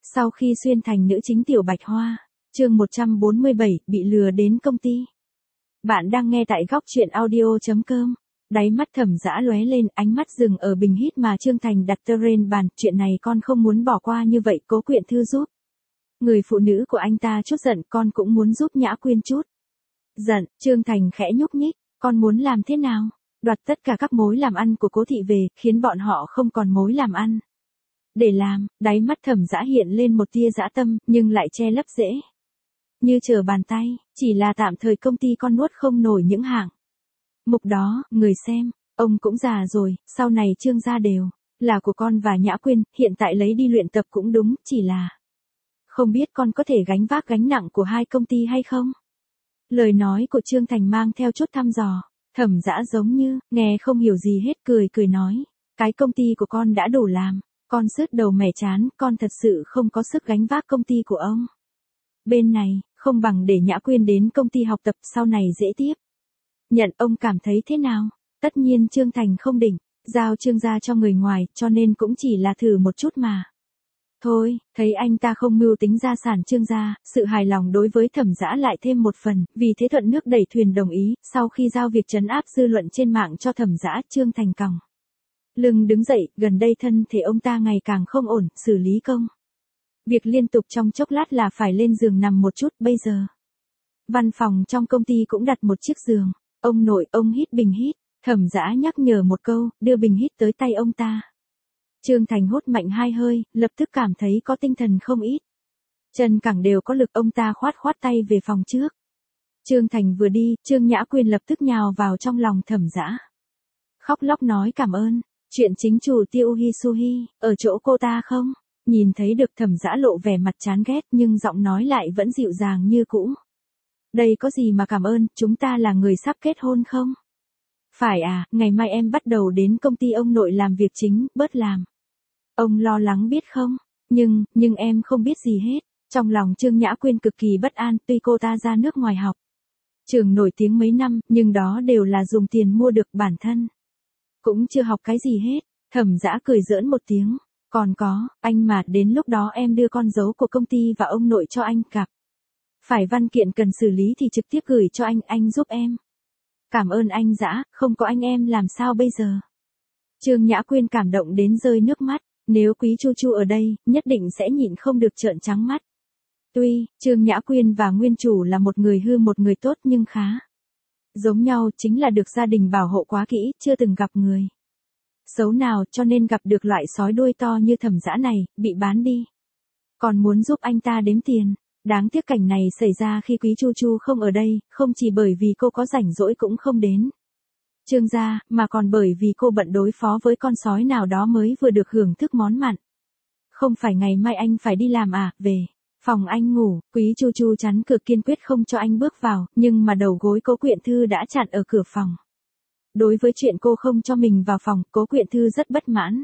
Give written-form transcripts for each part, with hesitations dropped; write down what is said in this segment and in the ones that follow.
Sau khi xuyên thành nữ chính Tiểu Bạch Hoa, chương 147, bị lừa đến công ty. Bạn đang nghe tại góc truyện audio.com. Đáy mắt Thẩm Dã lóe lên, ánh mắt dừng ở bình hít mà Trương Thành đặt trên bàn, chuyện này con không muốn bỏ qua như vậy, Cố Quyện Thư giúp. Người phụ nữ của anh ta chút giận, con cũng muốn giúp Nhã Quyên chút. Giận, Trương Thành khẽ nhúc nhích, con muốn làm thế nào? Đoạt tất cả các mối làm ăn của Cố thị về, khiến bọn họ không còn mối làm ăn. Để làm, đáy mắt Thẩm Dã hiện lên một tia dã tâm, nhưng lại che lấp dễ. Như trở bàn tay, chỉ là tạm thời công ty con nuốt không nổi những hạng mục đó, người xem, ông cũng già rồi, sau này Trương gia đều là của con và Nhã Quyên, hiện tại lấy đi luyện tập cũng đúng, chỉ là không biết con có thể gánh vác gánh nặng của hai công ty hay không? Lời nói của Trương Thành mang theo chút thăm dò, Thẩm Dã giống như nghe không hiểu gì hết, cười nói, cái công ty của con đã đủ làm, con sứt đầu mẻ chán, con thật sự không có sức gánh vác công ty của ông. Bên này, không bằng để Nhã Quyên đến công ty học tập, sau này dễ tiếp nhận, ông cảm thấy thế nào? Tất nhiên Trương Thành không định giao Trương gia cho người ngoài, cho nên cũng chỉ là thử một chút mà. Thôi, thấy anh ta không mưu tính gia sản Trương gia, sự hài lòng đối với Thẩm Dã lại thêm một phần, vì thế thuận nước đẩy thuyền đồng ý, sau khi giao việc trấn áp dư luận trên mạng cho Thẩm Dã, Trương Thành còng lưng đứng dậy, gần đây thân thể ông ta ngày càng không ổn, xử lý công việc liên tục, trong chốc lát là phải lên giường nằm một chút, bây giờ văn phòng trong công ty cũng đặt một chiếc giường. Ông nội, ông hít bình hít, Thẩm Dã nhắc nhở một câu, đưa bình hít tới tay ông ta. Trương Thành hốt mạnh hai hơi, lập tức cảm thấy có tinh thần không ít. Chân cẳng đều có lực, ông ta khoát tay về phòng trước. Trương Thành vừa đi, Trương Nhã Quyên lập tức nhào vào trong lòng Thẩm Dã. Khóc lóc nói cảm ơn, chuyện chính chủ Tiêu Hisuhi, ở chỗ cô ta không? Nhìn thấy được Thẩm Dã lộ vẻ mặt chán ghét, nhưng giọng nói lại vẫn dịu dàng như cũ. Đây có gì mà cảm ơn, chúng ta là người sắp kết hôn không? Phải à, ngày mai em bắt đầu đến công ty ông nội làm việc chính, bớt làm. Ông lo lắng biết không? Nhưng em không biết gì hết. Trong lòng Trương Nhã Quyên cực kỳ bất an, tuy cô ta ra nước ngoài học trường nổi tiếng mấy năm, nhưng đó đều là dùng tiền mua được, bản thân cũng chưa học cái gì hết. Thẩm Dã cười giỡn một tiếng. Còn có, anh mà, đến lúc đó em đưa con dấu của công ty và ông nội cho anh gặp. Phải văn kiện cần xử lý thì trực tiếp gửi cho anh giúp em. Cảm ơn anh Dã, không có anh em làm sao bây giờ? Trương Nhã Quyên cảm động đến rơi nước mắt, nếu Quý Chu Chu ở đây, nhất định sẽ nhịn không được trợn trắng mắt. Tuy, Trương Nhã Quyên và nguyên chủ là một người hư một người tốt nhưng khá giống nhau, chính là được gia đình bảo hộ quá kỹ, chưa từng gặp người xấu nào, cho nên gặp được loại sói đuôi to như Thẩm Dã này, bị bán đi. Còn muốn giúp anh ta đếm tiền. Đáng tiếc cảnh này xảy ra khi Quý Chu Chu không ở đây, không chỉ bởi vì cô có rảnh rỗi cũng không đến Trương gia, mà còn bởi vì cô bận đối phó với con sói nào đó mới vừa được hưởng thức món mặn. Không phải ngày mai anh phải đi làm à, về phòng anh ngủ, Quý Chu Chu chắn cửa kiên quyết không cho anh bước vào, nhưng mà đầu gối Cố Quyện Thư đã chặn ở cửa phòng. Đối với chuyện cô không cho mình vào phòng, Cố Quyện Thư rất bất mãn.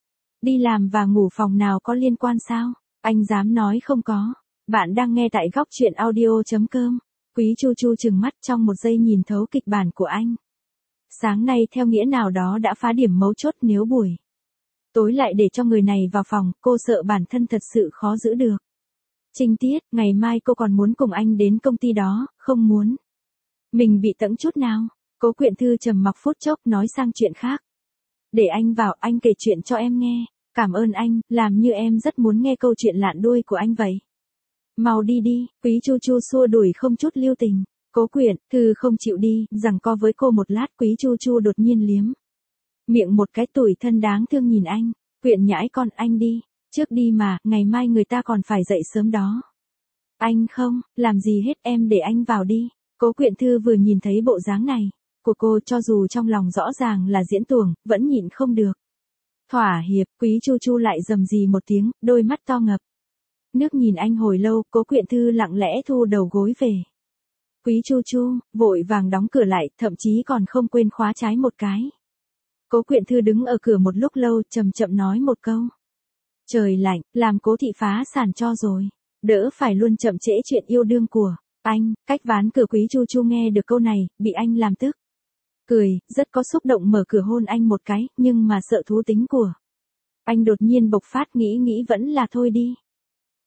Đi làm và ngủ phòng nào có liên quan sao? Anh dám nói không có. Bạn đang nghe tại góc truyện audio.com. Quý Chu Chu trừng mắt, trong một giây nhìn thấu kịch bản của anh. Sáng nay theo nghĩa nào đó đã phá điểm mấu chốt, nếu buổi tối lại để cho người này vào phòng, cô sợ bản thân thật sự khó giữ được trinh tiết. Ngày mai cô còn muốn cùng anh đến công ty đó, không muốn mình bị tẫng chút nào. Cố Quyện Thư trầm mặc phút chốc, nói sang chuyện khác. Để anh vào, anh kể chuyện cho em nghe. Cảm ơn anh, làm như em rất muốn nghe câu chuyện lạn đuôi của anh vậy. Mau đi đi, Quý Chu Chu xua đuổi không chút lưu tình. Cố Quyện Thư không chịu đi, giằng co với cô một lát, Quý Chu Chu đột nhiên liếm miệng một cái, tủi thân đáng thương nhìn anh. Quyện nhãi con, anh đi trước đi mà, ngày mai người ta còn phải dậy sớm đó. Anh không làm gì hết, em để anh vào đi. Cố Quyện Thư vừa nhìn thấy bộ dáng này của cô, cho dù trong lòng rõ ràng là diễn tuồng, vẫn nhịn không được thỏa hiệp. Quý Chu Chu lại rầm rì một tiếng, đôi mắt to ngập nước nhìn anh hồi lâu. Cố Quyện Thư lặng lẽ thu đầu gối về. Quý Chu Chu vội vàng đóng cửa lại, thậm chí còn không quên khóa trái một cái. Cố Quyện Thư đứng ở cửa một lúc lâu, chậm chậm nói một câu. Trời lạnh, làm Cố thị phá sản cho rồi. Đỡ phải luôn chậm trễ chuyện yêu đương của anh. Cách ván cửa, Quý Chu Chu nghe được câu này, bị anh làm tức cười, rất có xúc động mở cửa hôn anh một cái, nhưng mà sợ thú tính của anh đột nhiên bộc phát, nghĩ vẫn là thôi đi.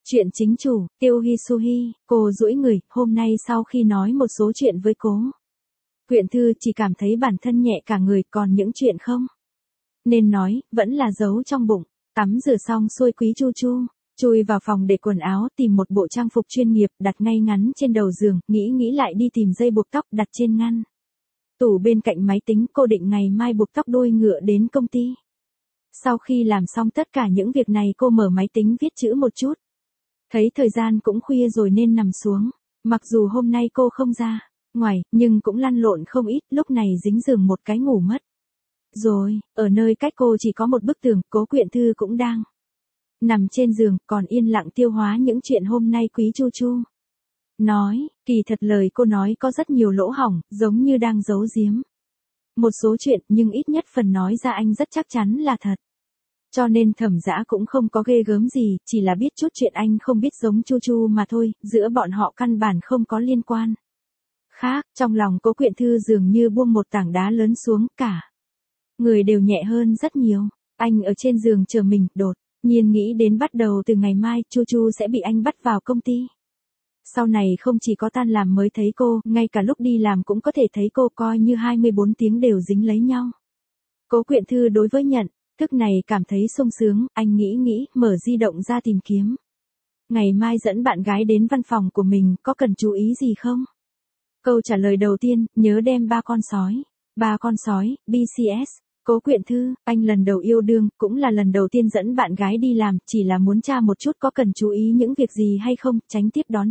Chuyện chính chủ, Tiêu Hisuhi, cô duỗi người, hôm nay sau khi nói một số chuyện với Cố Quyện Thư chỉ cảm thấy bản thân nhẹ cả người, còn những chuyện không nên nói, vẫn là giấu trong bụng. Tắm rửa xong xuôi Quý Chu Chu chui vào phòng để quần áo, tìm một bộ trang phục chuyên nghiệp đặt ngay ngắn trên đầu giường, nghĩ lại đi tìm dây buộc tóc đặt trên ngăn tủ bên cạnh máy tính. Cô định ngày mai buộc tóc đuôi ngựa đến công ty. Sau khi làm xong tất cả những việc này, cô mở máy tính viết chữ một chút. Thấy thời gian cũng khuya rồi nên nằm xuống. Mặc dù hôm nay cô không ra ngoài, nhưng cũng lăn lộn không ít, lúc này dính giường một cái ngủ mất. Rồi, ở nơi cách cô chỉ có một bức tường, Cố Quyện Thư cũng đang nằm trên giường, còn yên lặng tiêu hóa những chuyện hôm nay Quý Chu Chu nói. Kỳ thật lời cô nói có rất nhiều lỗ hổng, giống như đang giấu giếm một số chuyện, nhưng ít nhất phần nói ra anh rất chắc chắn là thật. Cho nên Thẩm Dã cũng không có ghê gớm gì, chỉ là biết chút chuyện anh không biết giống Chu Chu mà thôi, giữa bọn họ căn bản không có liên quan khác. Trong lòng Cố Quyện Thư dường như buông một tảng đá lớn xuống, cả người đều nhẹ hơn rất nhiều. Anh ở trên giường chờ mình, đột nhiên nghĩ đến bắt đầu từ ngày mai, Chu Chu sẽ bị anh bắt vào công ty. Sau này không chỉ có tan làm mới thấy cô, ngay cả lúc đi làm cũng có thể thấy cô, coi như 24 tiếng đều dính lấy nhau. Cố Quyện Thư đối với nhận thức này cảm thấy sung sướng, anh nghĩ, mở di động ra tìm kiếm. Ngày mai dẫn bạn gái đến văn phòng của mình, có cần chú ý gì không? Câu trả lời đầu tiên, nhớ đem 3 con sói. 3 con sói, BCS. Cố Quyện Thư, anh lần đầu yêu đương, cũng là lần đầu tiên dẫn bạn gái đi làm, chỉ là muốn tra một chút có cần chú ý những việc gì hay không, tránh tiếp đón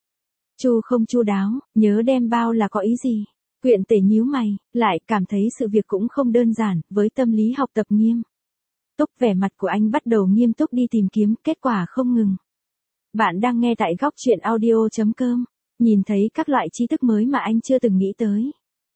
Chu không chu đáo, nhớ đem bao là có ý gì? Quyện Tể nhíu mày, lại cảm thấy sự việc cũng không đơn giản, với tâm lý học tập nghiêm túc, vẻ mặt của anh bắt đầu nghiêm túc đi tìm kiếm, kết quả không ngừng. Bạn đang nghe tại góc truyện audio.com, nhìn thấy các loại tri thức mới mà anh chưa từng nghĩ tới.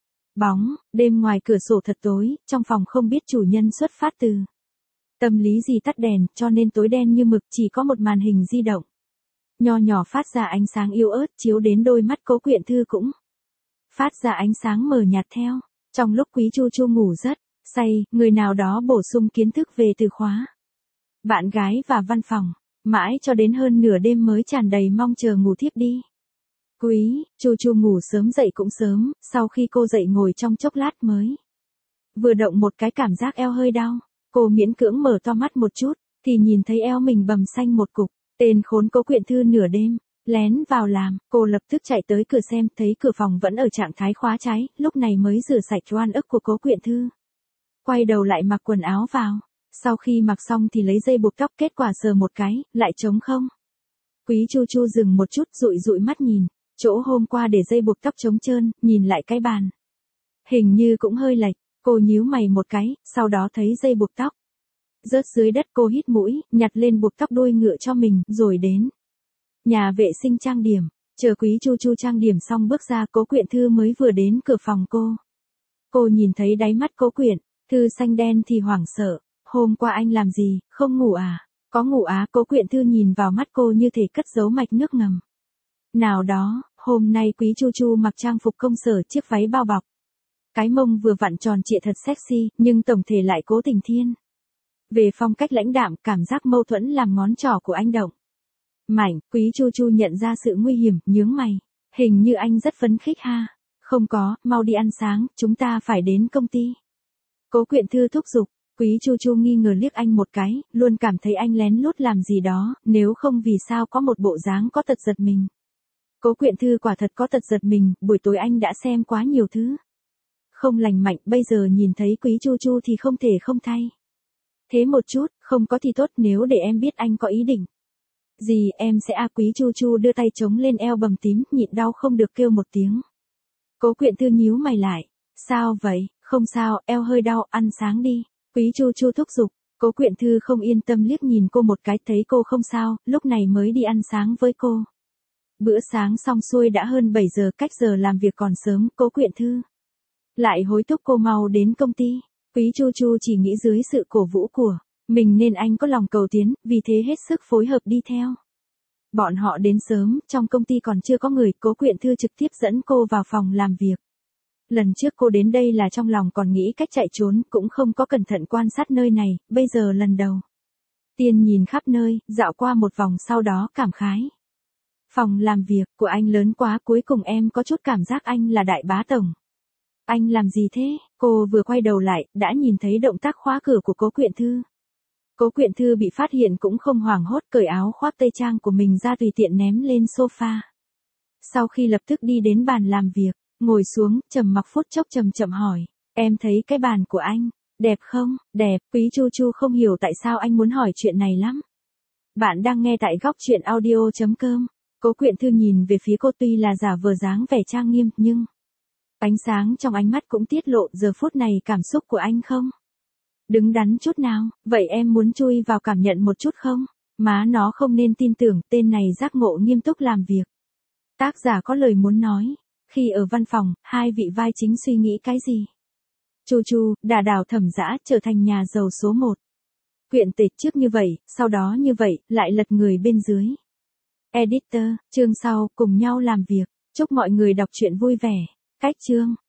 Bóng, đêm ngoài cửa sổ thật tối, trong phòng không biết chủ nhân xuất phát từ tâm lý gì tắt đèn, cho nên tối đen như mực, chỉ có một màn hình di động nho nhỏ phát ra ánh sáng yếu ớt, chiếu đến đôi mắt Cố Quyện Thư cũng phát ra ánh sáng mờ nhạt theo. Trong lúc Quý Chu Chu ngủ rất say, người nào đó bổ sung kiến thức về từ khóa bạn gái và văn phòng, mãi cho đến hơn nửa đêm mới tràn đầy mong chờ ngủ thiếp đi. Quý Chu Chu ngủ sớm dậy cũng sớm, sau khi cô dậy ngồi trong chốc lát mới vừa động một cái cảm giác eo hơi đau. Cô miễn cưỡng mở to mắt một chút, thì nhìn thấy eo mình bầm xanh một cục. Tên khốn Cố Quyện Thư nửa đêm lén vào làm, cô lập tức chạy tới cửa xem, thấy cửa phòng vẫn ở trạng thái khóa trái, lúc này mới rửa sạch oan ức của Cố Quyện Thư. Quay đầu lại mặc quần áo vào, sau khi mặc xong thì lấy dây buộc tóc, kết quả sờ một cái, lại trống không. Quý Chu Chu dừng một chút, dụi mắt nhìn chỗ hôm qua để dây buộc tóc trống trơn, nhìn lại cái bàn hình như cũng hơi lệch. Cô nhíu mày một cái, sau đó thấy dây buộc tóc rớt dưới đất. Cô hít mũi, nhặt lên buộc tóc đuôi ngựa cho mình, rồi đến nhà vệ sinh trang điểm. Chờ Quý Chu Chu trang điểm xong bước ra, Cố Quyện Thư mới vừa đến cửa phòng cô. Cô nhìn thấy đáy mắt Cố Quyện Thư xanh đen thì hoảng sợ. Hôm qua anh làm gì, không ngủ à? Có ngủ á? Cố Quyện Thư nhìn vào mắt cô như thể cất giấu mạch nước ngầm nào đó. Hôm nay Quý Chu Chu mặc trang phục công sở, chiếc váy bao bọc cái mông vừa vặn tròn trịa thật sexy, nhưng tổng thể lại cố tình thiên về phong cách lãnh đạm, cảm giác mâu thuẫn làm ngón trỏ của anh động mảnh. Quý Chu Chu nhận ra sự nguy hiểm, nhướng mày. Hình như anh rất phấn khích ha. Không có, mau đi ăn sáng, chúng ta phải đến công ty. Cố Quyện Thư thúc giục. Quý Chu Chu nghi ngờ liếc anh một cái, luôn cảm thấy anh lén lút làm gì đó, nếu không vì sao có một bộ dáng có tật giật mình. Cố Quyện Thư quả thật có tật giật mình, buổi tối anh đã xem quá nhiều thứ không lành mạnh, bây giờ nhìn thấy Quý Chu Chu thì không thể không thay thế một chút, không có thì tốt, nếu để em biết anh có ý định gì, em sẽ Quý Chu Chu đưa tay chống lên eo bầm tím, nhịn đau không được kêu một tiếng. Cố Quyện Thư nhíu mày lại. Sao vậy? Không sao, eo hơi đau, ăn sáng đi. Quý Chu Chu thúc giục. Cố Quyện Thư không yên tâm liếc nhìn cô một cái, thấy cô không sao, lúc này mới đi ăn sáng với cô. Bữa sáng xong xuôi đã hơn 7 giờ, cách giờ làm việc còn sớm, Cố Quyện Thư lại hối thúc cô mau đến công ty. Quý Chu Chu chỉ nghĩ dưới sự cổ vũ của mình nên anh có lòng cầu tiến, vì thế hết sức phối hợp đi theo. Bọn họ đến sớm, trong công ty còn chưa có người, Cố Quyện Thư trực tiếp dẫn cô vào phòng làm việc. Lần trước cô đến đây là trong lòng còn nghĩ cách chạy trốn, cũng không có cẩn thận quan sát nơi này, bây giờ lần đầu Tiên nhìn khắp nơi, dạo qua một vòng sau đó cảm khái. Phòng làm việc của anh lớn quá, cuối cùng em có chút cảm giác anh là đại bá tổng. Anh làm gì thế? Cô vừa quay đầu lại, đã nhìn thấy động tác khóa cửa của Cố Quyện Thư. Cố Quyện Thư bị phát hiện cũng không hoảng hốt, cởi áo khoác tây trang của mình ra tùy tiện ném lên sofa. Sau khi lập tức đi đến bàn làm việc, ngồi xuống, trầm mặc phút chốc chậm chậm hỏi, em thấy cái bàn của anh, đẹp không? Đẹp. Quý Chu Chu không hiểu tại sao anh muốn hỏi chuyện này lắm. Bạn đang nghe tại góc chuyện audio.com. Cố Quyện Thư nhìn về phía cô, tuy là giả vờ dáng vẻ trang nghiêm, nhưng ánh sáng trong ánh mắt cũng tiết lộ giờ phút này cảm xúc của anh không đứng đắn chút nào. Vậy em muốn chui vào cảm nhận một chút không? Má nó không nên tin tưởng, tên này giác ngộ nghiêm túc làm việc. Tác giả có lời muốn nói. Khi ở văn phòng, hai vị vai chính suy nghĩ cái gì? Chu Chu, đả đảo Thẩm Dã trở thành nhà giàu số 1. Quyện Tịch trước như vậy, sau đó như vậy, lại lật người bên dưới. Editor, chương sau, cùng nhau làm việc. Chúc mọi người đọc truyện vui vẻ. Cách chương.